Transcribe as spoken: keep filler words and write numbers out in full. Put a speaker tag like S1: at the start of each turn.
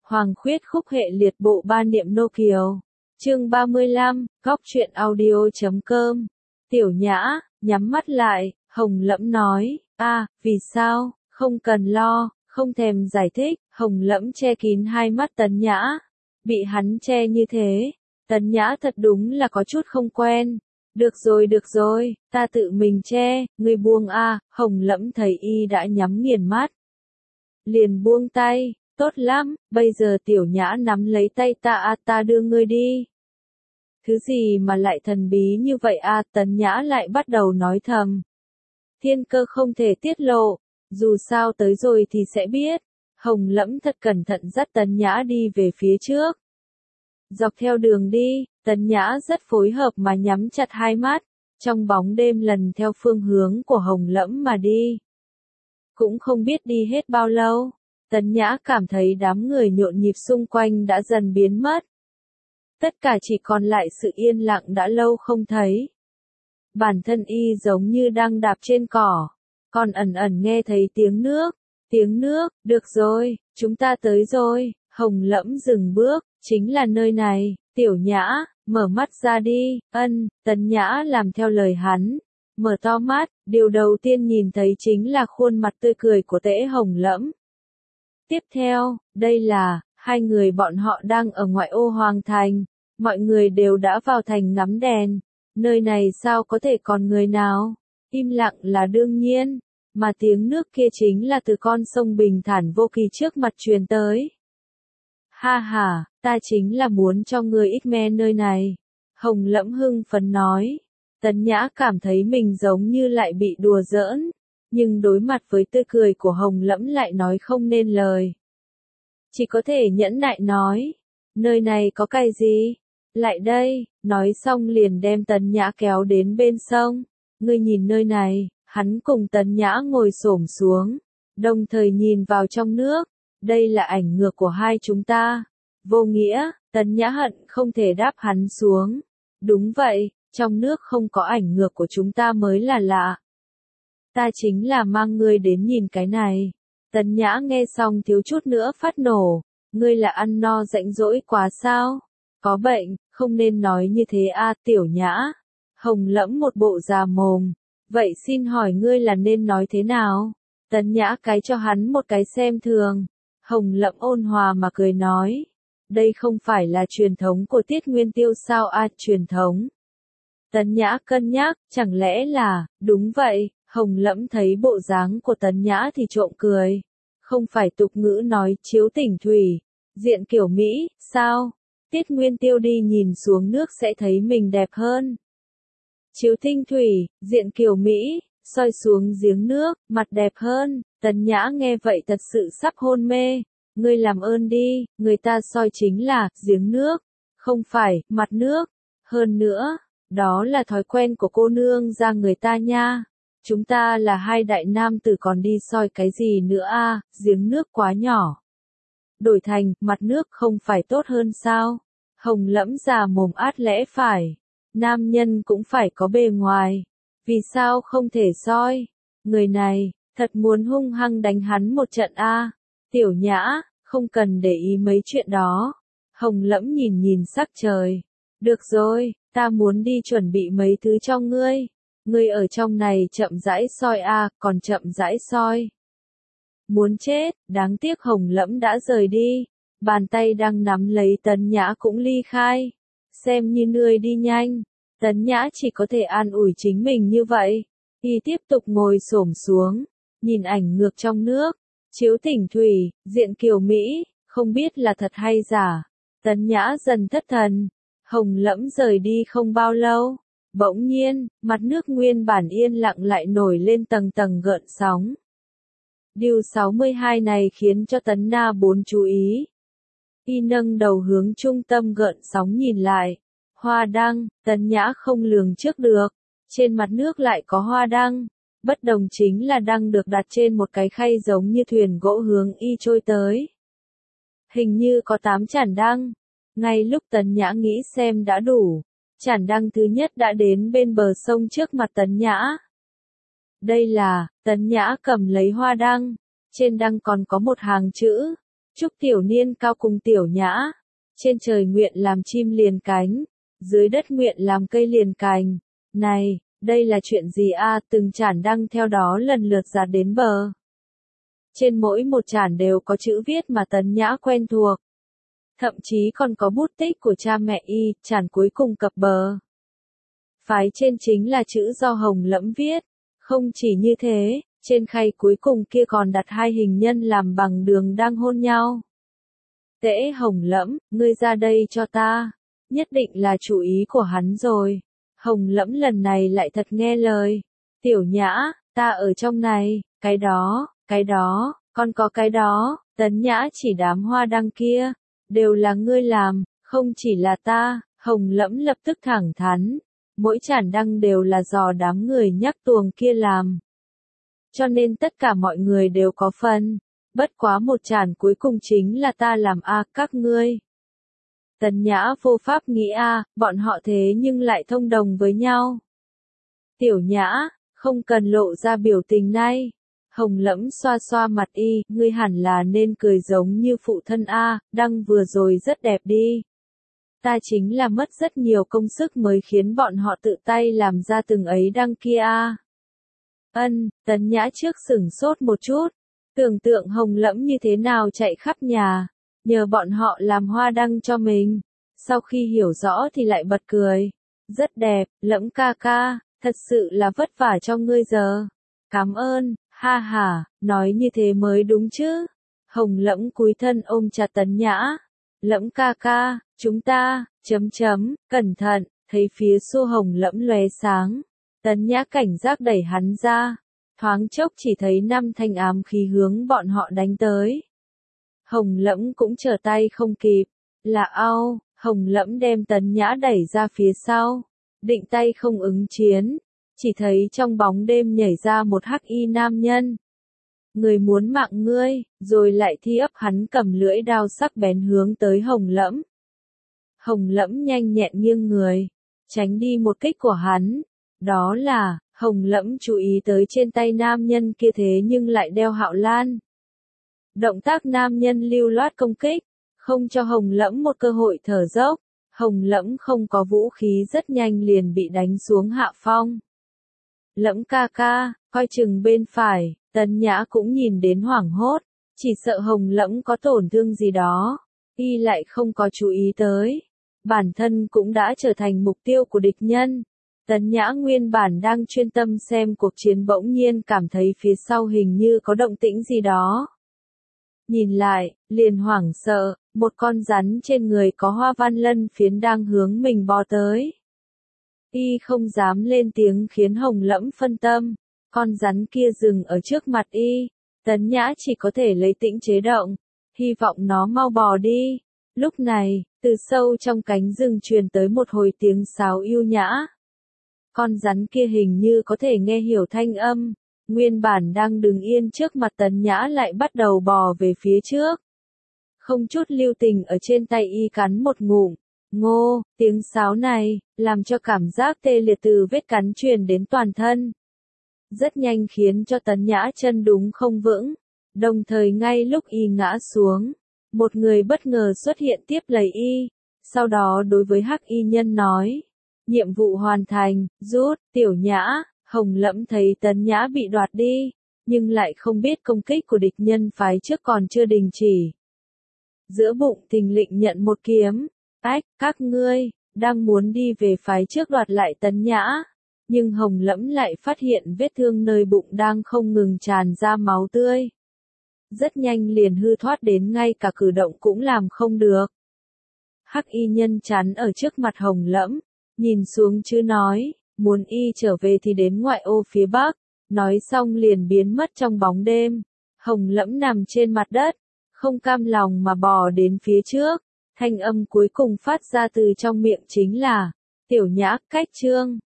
S1: Hoàng khuyết khúc hệ liệt bộ ba niệm nô kiều. Chương ba mươi lăm, góc truyện audio chấm com. Tiểu Nhã, nhắm mắt lại, Hồng Lẫm nói, a, vì sao, không cần lo, không thèm giải thích, Hồng Lẫm che kín hai mắt Tấn Nhã. Bị hắn che như thế, Tấn Nhã thật đúng là có chút không quen. Được rồi được rồi, ta tự mình che, ngươi buông a, Hồng Lẫm thấy y đã nhắm nghiền mắt. Liền buông tay, tốt lắm, bây giờ Tiểu Nhã nắm lấy tay ta a, ta đưa ngươi đi. Thứ gì mà lại thần bí như vậy a, Tấn Nhã lại bắt đầu nói thầm. Thiên cơ không thể tiết lộ, dù sao tới rồi thì sẽ biết. Hồng Lẫm thật cẩn thận dắt Tấn Nhã đi về phía trước. Dọc theo đường đi, Tấn Nhã rất phối hợp mà nhắm chặt hai mắt, trong bóng đêm lần theo phương hướng của Hồng Lẫm mà đi. Cũng không biết đi hết bao lâu, Tấn Nhã cảm thấy đám người nhộn nhịp xung quanh đã dần biến mất. Tất cả chỉ còn lại sự yên lặng đã lâu không thấy. Bản thân y giống như đang đạp trên cỏ, còn ẩn ẩn nghe thấy tiếng nước, tiếng nước, được rồi, chúng ta tới rồi. Hồng Lẫm dừng bước, chính là nơi này. Tiểu Nhã, mở mắt ra đi, ân, Tấn Nhã làm theo lời hắn, mở to mắt, điều đầu tiên nhìn thấy chính là khuôn mặt tươi cười của Tễ Hồng Lẫm. Tiếp theo, đây là, hai người bọn họ đang ở ngoại ô Hoàng Thành, mọi người đều đã vào thành ngắm đèn, nơi này sao có thể còn người nào, im lặng là đương nhiên, mà tiếng nước kia chính là từ con sông bình thản vô kỳ trước mặt truyền tới. Ha ha, ta chính là muốn cho ngươi ít me nơi này. Hồng Lẫm hưng phấn nói. Tấn Nhã cảm thấy mình giống như lại bị đùa giỡn, nhưng đối mặt với tươi cười của Hồng Lẫm lại nói không nên lời. Chỉ có thể nhẫn nại nói, nơi này có cái gì? Lại đây, nói xong liền đem Tấn Nhã kéo đến bên sông. Ngươi nhìn nơi này, hắn cùng Tấn Nhã ngồi xổm xuống, đồng thời nhìn vào trong nước. Đây là ảnh ngược của hai chúng ta. Vô nghĩa, Tấn Nhã hận không thể đáp hắn xuống. Đúng vậy, trong nước không có ảnh ngược của chúng ta mới là lạ. Ta chính là mang ngươi đến nhìn cái này. Tấn Nhã nghe xong thiếu chút nữa phát nổ. Ngươi là ăn no rãnh rỗi quá sao? Có bệnh, không nên nói như thế a, Tiểu Nhã. Hồng Lẫm một bộ già mồm. Vậy xin hỏi ngươi là nên nói thế nào? Tấn Nhã cái cho hắn một cái xem thường. Hồng Lẫm ôn hòa mà cười nói. Đây không phải là truyền thống của Tiết Nguyên Tiêu sao a, à, truyền thống. Tấn Nhã cân nhắc, chẳng lẽ là, đúng vậy, Hồng Lẫm thấy bộ dáng của Tấn Nhã thì trộm cười. Không phải tục ngữ nói chiếu tỉnh thủy, diện kiểu Mỹ, sao? Tiết Nguyên Tiêu đi nhìn xuống nước sẽ thấy mình đẹp hơn. Chiếu tinh thủy, diện kiểu Mỹ, soi xuống giếng nước, mặt đẹp hơn. Tấn Nhã nghe vậy thật sự sắp hôn mê. Ngươi làm ơn đi, người ta soi chính là giếng nước, không phải mặt nước. Hơn nữa, đó là thói quen của cô nương ra người ta nha. Chúng ta là hai đại nam tử còn đi soi cái gì nữa a, à, giếng nước quá nhỏ. Đổi thành mặt nước không phải tốt hơn sao? Hồng Lẫm già mồm át lẽ phải. Nam nhân cũng phải có bề ngoài. Vì sao không thể soi? Người này, thật muốn hung hăng đánh hắn một trận a. À. Tiểu Nhã, không cần để ý mấy chuyện đó. Hồng Lẫm nhìn nhìn sắc trời. Được rồi, ta muốn đi chuẩn bị mấy thứ cho ngươi. Ngươi ở trong này chậm rãi soi a, à, còn chậm rãi soi. Muốn chết, đáng tiếc Hồng Lẫm đã rời đi. Bàn tay đang nắm lấy Tấn Nhã cũng ly khai. Xem như ngươi đi nhanh. Tấn Nhã chỉ có thể an ủi chính mình như vậy. Y tiếp tục ngồi xổm xuống, nhìn ảnh ngược trong nước. Chiếu tỉnh thủy, diện kiều Mỹ, không biết là thật hay giả. Tấn Nhã dần thất thần. Hồng Lẫm rời đi không bao lâu. Bỗng nhiên, mặt nước nguyên bản yên lặng lại nổi lên tầng tầng gợn sóng. Điều sáu mươi hai này khiến cho Tấn Na bốn chú ý. Y nâng đầu hướng trung tâm gợn sóng nhìn lại. Hoa đăng, Tấn Nhã không lường trước được. Trên mặt nước lại có hoa đăng. Bất đồng chính là đăng được đặt trên một cái khay giống như thuyền gỗ hướng y trôi tới. Hình như có tám chản đăng. Ngay lúc Tấn Nhã nghĩ xem đã đủ, chản đăng thứ nhất đã đến bên bờ sông trước mặt Tấn Nhã. Đây là, Tấn Nhã cầm lấy hoa đăng. Trên đăng còn có một hàng chữ. Chúc tiểu niên cao cùng tiểu nhã. Trên trời nguyện làm chim liền cánh, dưới đất nguyện làm cây liền cành. Này, đây là chuyện gì a? Từng chản đăng theo đó lần lượt dạt đến bờ. Trên mỗi một chản đều có chữ viết mà Tấn Nhã quen thuộc. Thậm chí còn có bút tích của cha mẹ y, chản cuối cùng cập bờ. Phái trên chính là chữ do Hồng Lẫm viết. Không chỉ như thế, trên khay cuối cùng kia còn đặt hai hình nhân làm bằng đường đang hôn nhau. Tễ Hồng Lẫm, ngươi ra đây cho ta. Nhất định là chủ ý của hắn rồi. Hồng Lẫm lần này lại thật nghe lời. Tiểu Nhã, ta ở trong này, cái đó, cái đó, còn có cái đó. Tấn Nhã chỉ đám hoa đăng kia, đều là ngươi làm, không chỉ là ta. Hồng Lẫm lập tức thẳng thắn. Mỗi chản đăng đều là do đám người nhắc tuồng kia làm. Cho nên tất cả mọi người đều có phần. Bất quá một chản cuối cùng chính là ta làm a các ngươi. Tấn Nhã vô pháp nghĩ a, bọn họ thế nhưng lại thông đồng với nhau. Tiểu Nhã, không cần lộ ra biểu tình này. Hồng Lẫm xoa xoa mặt y, ngươi hẳn là nên cười giống như phụ thân a, đăng vừa rồi rất đẹp đi. Ta chính là mất rất nhiều công sức mới khiến bọn họ tự tay làm ra từng ấy đăng kia a. Ân, Tấn Nhã trước sửng sốt một chút, tưởng tượng Hồng Lẫm như thế nào chạy khắp nhà, nhờ bọn họ làm hoa đăng cho mình. Sau khi hiểu rõ thì lại bật cười. Rất đẹp, Lẫm ca ca, thật sự là vất vả cho ngươi giờ. Cảm ơn, ha ha, nói như thế mới đúng chứ. Hồng Lẫm cúi thân ôm chặt Tấn Nhã. Lẫm ca ca, chúng ta, chấm chấm, cẩn thận, thấy phía xô Hồng Lẫm lóe sáng. Tấn Nhã cảnh giác đẩy hắn ra. Thoáng chốc chỉ thấy năm thanh ám khí hướng bọn họ đánh tới. Hồng Lẫm cũng trở tay không kịp. Là ao, Hồng Lẫm đem Tấn Nhã đẩy ra phía sau. Định tay không ứng chiến. Chỉ thấy trong bóng đêm nhảy ra một hắc y nam nhân. Người muốn mạng ngươi, rồi lại thi ấp hắn cầm lưỡi đao sắc bén hướng tới Hồng Lẫm. Hồng Lẫm nhanh nhẹn nghiêng người, tránh đi một kích của hắn. Đó là, Hồng Lẫm chú ý tới trên tay nam nhân kia thế nhưng lại đeo hạo lan. Động tác nam nhân lưu loát công kích, không cho Hồng Lẫm một cơ hội thở dốc. Hồng Lẫm không có vũ khí rất nhanh liền bị đánh xuống hạ phong. Lẫm ca ca, coi chừng bên phải. Tấn Nhã cũng nhìn đến hoảng hốt, chỉ sợ Hồng Lẫm có tổn thương gì đó, y lại không có chú ý tới. Bản thân cũng đã trở thành mục tiêu của địch nhân. Tấn Nhã nguyên bản đang chuyên tâm xem cuộc chiến bỗng nhiên cảm thấy phía sau hình như có động tĩnh gì đó. Nhìn lại, liền hoảng sợ, một con rắn trên người có hoa văn lân phiến đang hướng mình bò tới. Y không dám lên tiếng khiến Hồng Lẫm phân tâm. Con rắn kia dừng ở trước mặt y, Tấn Nhã chỉ có thể lấy tĩnh chế động, hy vọng nó mau bò đi. Lúc này, từ sâu trong cánh rừng truyền tới một hồi tiếng sáo yêu nhã. Con rắn kia hình như có thể nghe hiểu thanh âm, nguyên bản đang đứng yên trước mặt Tấn Nhã lại bắt đầu bò về phía trước. Không chút lưu tình ở trên tay y cắn một ngụm. Ngô, tiếng sáo này, làm cho cảm giác tê liệt từ vết cắn truyền đến toàn thân. Rất nhanh khiến cho Tấn Nhã chân đúng không vững. Đồng thời ngay lúc y ngã xuống, một người bất ngờ xuất hiện tiếp lấy y. Sau đó đối với hắc y nhân nói, nhiệm vụ hoàn thành, rút. Tiểu Nhã, Hồng Lẫm thấy Tấn Nhã bị đoạt đi, nhưng lại không biết công kích của địch nhân phái trước còn chưa đình chỉ. Giữa bụng thình lình nhận một kiếm. Ách, các ngươi, đang muốn đi về phái trước đoạt lại Tấn Nhã. Nhưng Hồng Lẫm lại phát hiện vết thương nơi bụng đang không ngừng tràn ra máu tươi. Rất nhanh liền hư thoát đến ngay cả cử động cũng làm không được. Hắc y nhân chắn ở trước mặt Hồng Lẫm, nhìn xuống chứ nói, muốn y trở về thì đến ngoại ô phía bắc, nói xong liền biến mất trong bóng đêm. Hồng Lẫm nằm trên mặt đất, không cam lòng mà bò đến phía trước, thanh âm cuối cùng phát ra từ trong miệng chính là, Tiểu Nhã, cách chương.